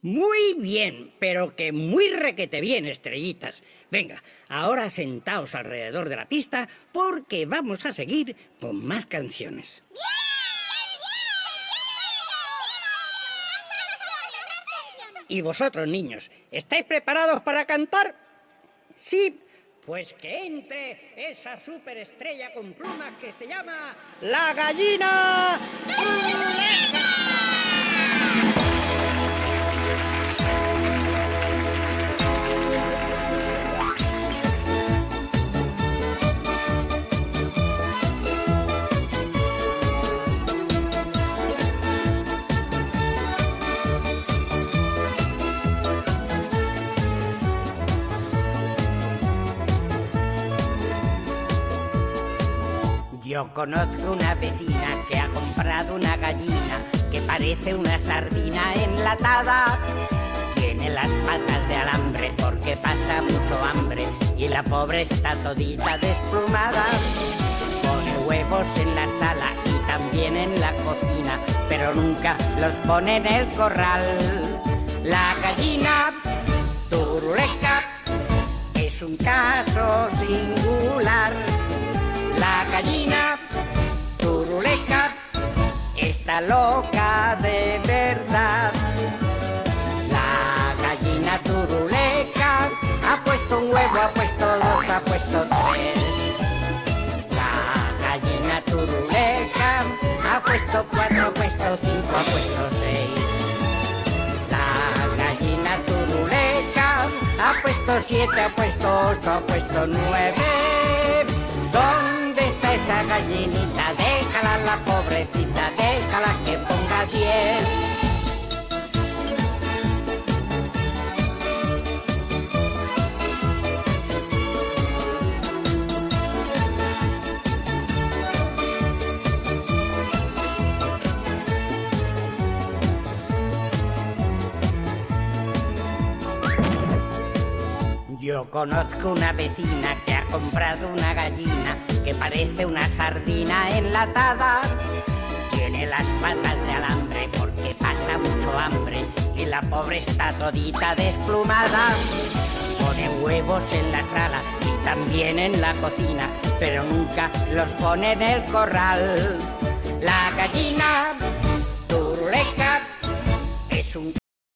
Muy bien, pero que muy requete bien, estrellitas. Venga, ahora sentaos alrededor de la pista porque vamos a seguir con más canciones. ¿Y vosotros, niños, estáis preparados para cantar? Sí, pues que entre esa superestrella con plumas que se llama la gallina Turuleca. Yo conozco una vecina que ha comprado una gallina que parece una sardina enlatada. Tiene las patas de alambre porque pasa mucho hambre y la pobre está todita desplumada. Pone huevos en la sala y también en la cocina, pero nunca los pone en el corral. La gallina Turuleca es un caso singular. La gallina Turuleca está loca de verdad. La gallina Turuleca ha puesto un huevo, ha puesto dos, ha puesto tres. La gallina Turuleca ha puesto cuatro, ha puesto cinco, ha puesto seis. La gallina Turuleca ha puesto siete, ha puesto ocho, ha puesto nueve. ¿Dónde está esa gallinita? Déjala, la pobrecita, déjala que ponga 10. Yo conozco una vecina que ha comprado una gallina que parece una sardina enlatada. Tiene las patas de alambre porque pasa mucho hambre y la pobre está todita desplumada. Pone huevos en la sala y también en la cocina, pero nunca los pone en el corral. La gallina Turuleca es un